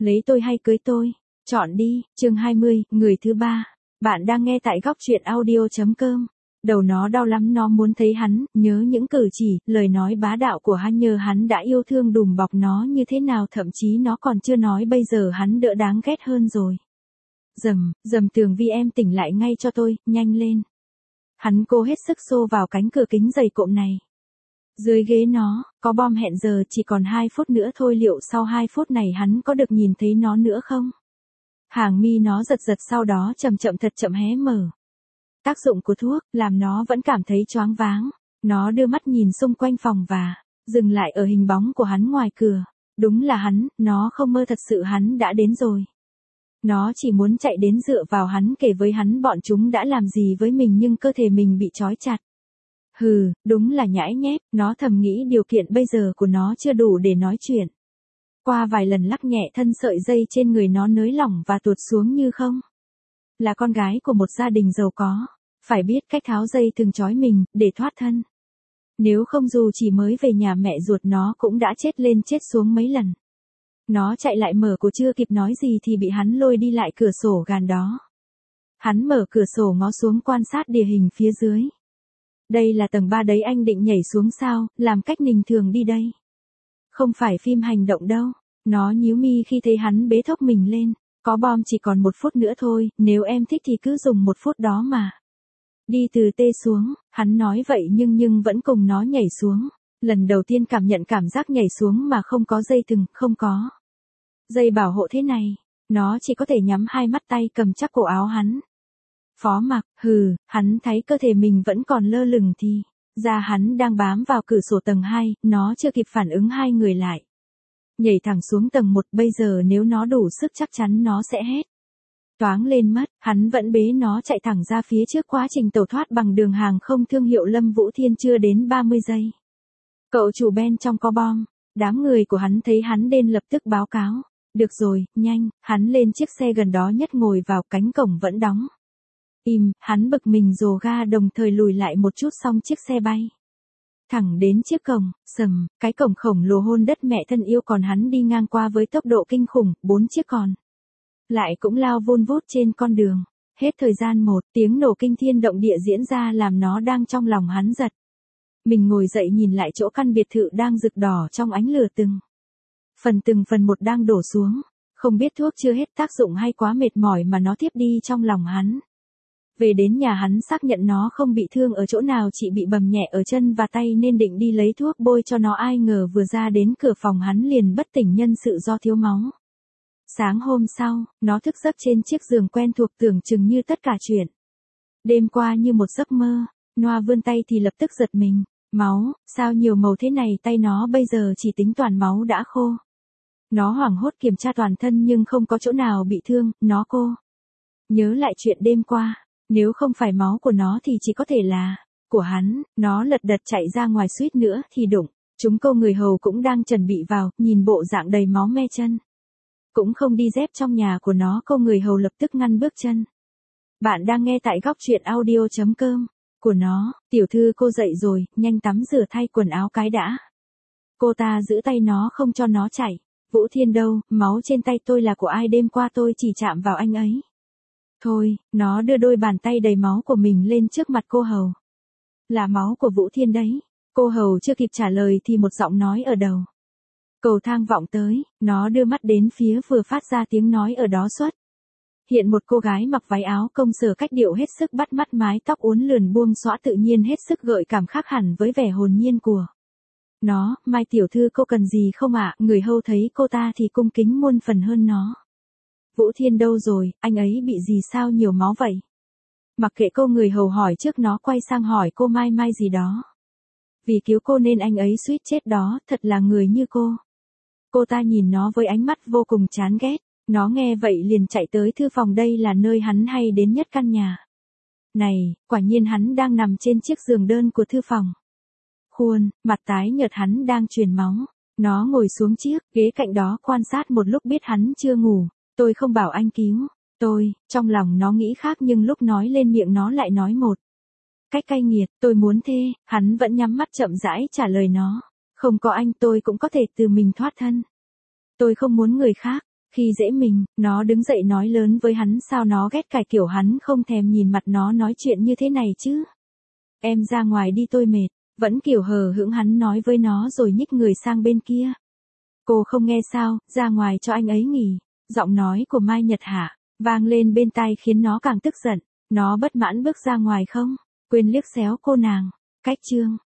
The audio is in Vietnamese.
Lấy tôi hay cưới tôi? Chọn đi. Chương 20, người thứ ba. Bạn đang nghe tại góc truyện audio.com. Đầu nó đau lắm, nó muốn thấy hắn, nhớ những cử chỉ, lời nói bá đạo của hắn, nhớ hắn đã yêu thương đùm bọc nó như thế nào, thậm chí nó còn chưa nói bây giờ hắn đỡ đáng ghét hơn rồi. Dầm Tường Vi, em tỉnh lại ngay cho tôi, nhanh lên. Hắn cố hết sức xô vào cánh cửa kính dày cộm này. Dưới ghế nó, có bom hẹn giờ, chỉ còn 2 phút nữa thôi, liệu sau 2 phút này hắn có được nhìn thấy nó nữa không? Hàng mi nó giật giật, sau đó chậm chậm hé mở. Tác dụng của thuốc, làm nó vẫn cảm thấy choáng váng. Nó đưa mắt nhìn xung quanh phòng và dừng lại ở hình bóng của hắn ngoài cửa. Đúng là hắn, nó không mơ, thật sự hắn đã đến rồi. Nó chỉ muốn chạy đến dựa vào hắn, kể với hắn bọn chúng đã làm gì với mình, nhưng cơ thể mình bị trói chặt. Đúng là nhãi nhép, nó thầm nghĩ điều kiện bây giờ của nó chưa đủ để nói chuyện. Qua vài lần lắc nhẹ thân, sợi dây trên người nó nới lỏng và tuột xuống như không. Là con gái của một gia đình giàu có, phải biết cách tháo dây thừng trói mình, để thoát thân. Nếu không dù chỉ mới về nhà mẹ ruột nó cũng đã chết lên chết xuống mấy lần. Nó chạy lại mở cửa, chưa kịp nói gì thì bị hắn lôi đi lại cửa sổ gần đó. Hắn mở cửa sổ ngó xuống quan sát địa hình phía dưới. Đây là tầng 3 đấy, anh định nhảy xuống sao, làm cách bình thường đi đây. Không phải phim hành động đâu. Nó nhíu mi khi thấy hắn bế thốc mình lên. Có bom chỉ còn 1 phút nữa thôi, nếu em thích thì cứ dùng 1 phút đó mà. Đi từ T xuống, hắn nói vậy nhưng vẫn cùng nó nhảy xuống. Lần đầu tiên cảm nhận cảm giác nhảy xuống mà không có dây thừng, không có dây bảo hộ thế này. Nó chỉ có thể nhắm 2 mắt, tay cầm chắc cổ áo hắn. Phó Mặc, hắn thấy cơ thể mình vẫn còn lơ lửng thì ra hắn đang bám vào cửa sổ tầng 2, nó chưa kịp phản ứng, 2 người lại nhảy thẳng xuống tầng 1, bây giờ nếu nó đủ sức chắc chắn nó sẽ hét toáng lên mất. Hắn vẫn bế nó chạy thẳng ra phía trước. Quá trình tẩu thoát bằng đường hàng không thương hiệu Lâm Vũ Thiên chưa đến 30 giây. Cậu chủ bên trong có bom. Đám người của hắn thấy hắn đến lập tức báo cáo. Được rồi, nhanh. Hắn lên chiếc xe gần đó nhất, ngồi vào, cánh cổng vẫn đóng. Im, hắn bực mình rồ ga, đồng thời lùi lại một chút, xong chiếc xe bay thẳng đến chiếc cổng. Cái cổng khổng lồ hôn đất mẹ thân yêu, còn hắn đi ngang qua với tốc độ kinh khủng. 4 chiếc còn lại cũng lao vun vút trên con đường. Hết thời gian, một tiếng nổ kinh thiên động địa diễn ra làm nó đang trong lòng hắn giật mình ngồi dậy, nhìn lại chỗ căn biệt thự đang rực đỏ trong ánh lửa, từng phần một đang đổ xuống. Không biết thuốc chưa hết tác dụng hay quá mệt mỏi mà nó tiếp đi trong lòng hắn. Về đến nhà hắn xác nhận nó không bị thương ở chỗ nào, chỉ bị bầm nhẹ ở chân và tay, nên định đi lấy thuốc bôi cho nó, ai ngờ vừa ra đến cửa phòng hắn liền bất tỉnh nhân sự do thiếu máu. Sáng hôm sau, nó thức giấc trên chiếc giường quen thuộc, tưởng chừng như tất cả chuyện đêm qua như một giấc mơ. Noa vươn tay thì lập tức giật mình. Máu, sao nhiều màu thế này, tay nó bây giờ chỉ tính toàn máu đã khô. Nó hoảng hốt kiểm tra toàn thân nhưng không có chỗ nào bị thương. Nó nhớ lại chuyện đêm qua. Nếu không phải máu của nó thì chỉ có thể là của hắn. Nó lật đật chạy ra ngoài, suýt nữa thì đụng chúng cô người hầu cũng đang chuẩn bị vào, nhìn bộ dạng đầy máu me chân. Cũng không đi dép trong nhà của nó, cô người hầu lập tức ngăn bước chân. Bạn đang nghe tại góc truyện audio.com. Của nó, tiểu thư cô dậy rồi, nhanh tắm rửa thay quần áo cái đã. Cô ta giữ tay nó không cho nó chạy. Vũ Thiên đâu, máu trên tay tôi là của ai, đêm qua tôi chỉ chạm vào anh ấy thôi. Nó đưa đôi bàn tay đầy máu của mình lên trước mặt cô hầu. Là máu của Vũ Thiên đấy. Cô hầu chưa kịp trả lời thì một giọng nói ở đầu cầu thang vọng tới. Nó đưa mắt đến phía vừa phát ra tiếng nói ở đó xuất hiện một cô gái mặc váy áo công sở, cách điệu hết sức bắt mắt, mái tóc uốn lượn buông xõa tự nhiên, hết sức gợi cảm, khác hẳn với vẻ hồn nhiên của nó. Mai tiểu thư cô cần gì không ạ? Người hầu thấy cô ta thì cung kính muôn phần hơn nó. Vũ Thiên đâu rồi, anh ấy bị gì sao nhiều máu vậy? Mặc kệ cô người hầu hỏi trước, nó quay sang hỏi cô Mai gì đó. Vì cứu cô nên anh ấy suýt chết đó, thật là người như cô. Cô ta nhìn nó với ánh mắt vô cùng chán ghét. Nó nghe vậy liền chạy tới thư phòng, đây là nơi hắn hay đến nhất căn nhà này. Quả nhiên hắn đang nằm trên chiếc giường đơn của thư phòng. Khuôn mặt tái nhợt, hắn đang truyền máu. Nó ngồi xuống chiếc ghế cạnh đó quan sát một lúc, biết hắn chưa ngủ. Tôi không bảo anh cứu tôi. Trong lòng nó nghĩ khác nhưng lúc nói lên miệng nó lại nói một cách cay nghiệt. Tôi muốn thê. Hắn vẫn nhắm mắt chậm rãi trả lời nó. Không có anh tôi cũng có thể tự mình thoát thân. Tôi không muốn người khác Khi dễ mình, nó đứng dậy nói lớn với hắn sao nó ghét cái kiểu hắn không thèm nhìn mặt nó nói chuyện như thế này chứ. Em ra ngoài đi tôi mệt, vẫn kiểu hờ hững hắn nói với nó rồi nhích người sang bên kia. Cô không nghe sao, ra ngoài cho anh ấy nghỉ. Giọng nói của Mai Nhật Hạ vang lên bên tai khiến nó càng tức giận. Nó bất mãn bước ra ngoài không, quên liếc xéo cô nàng. Cách chương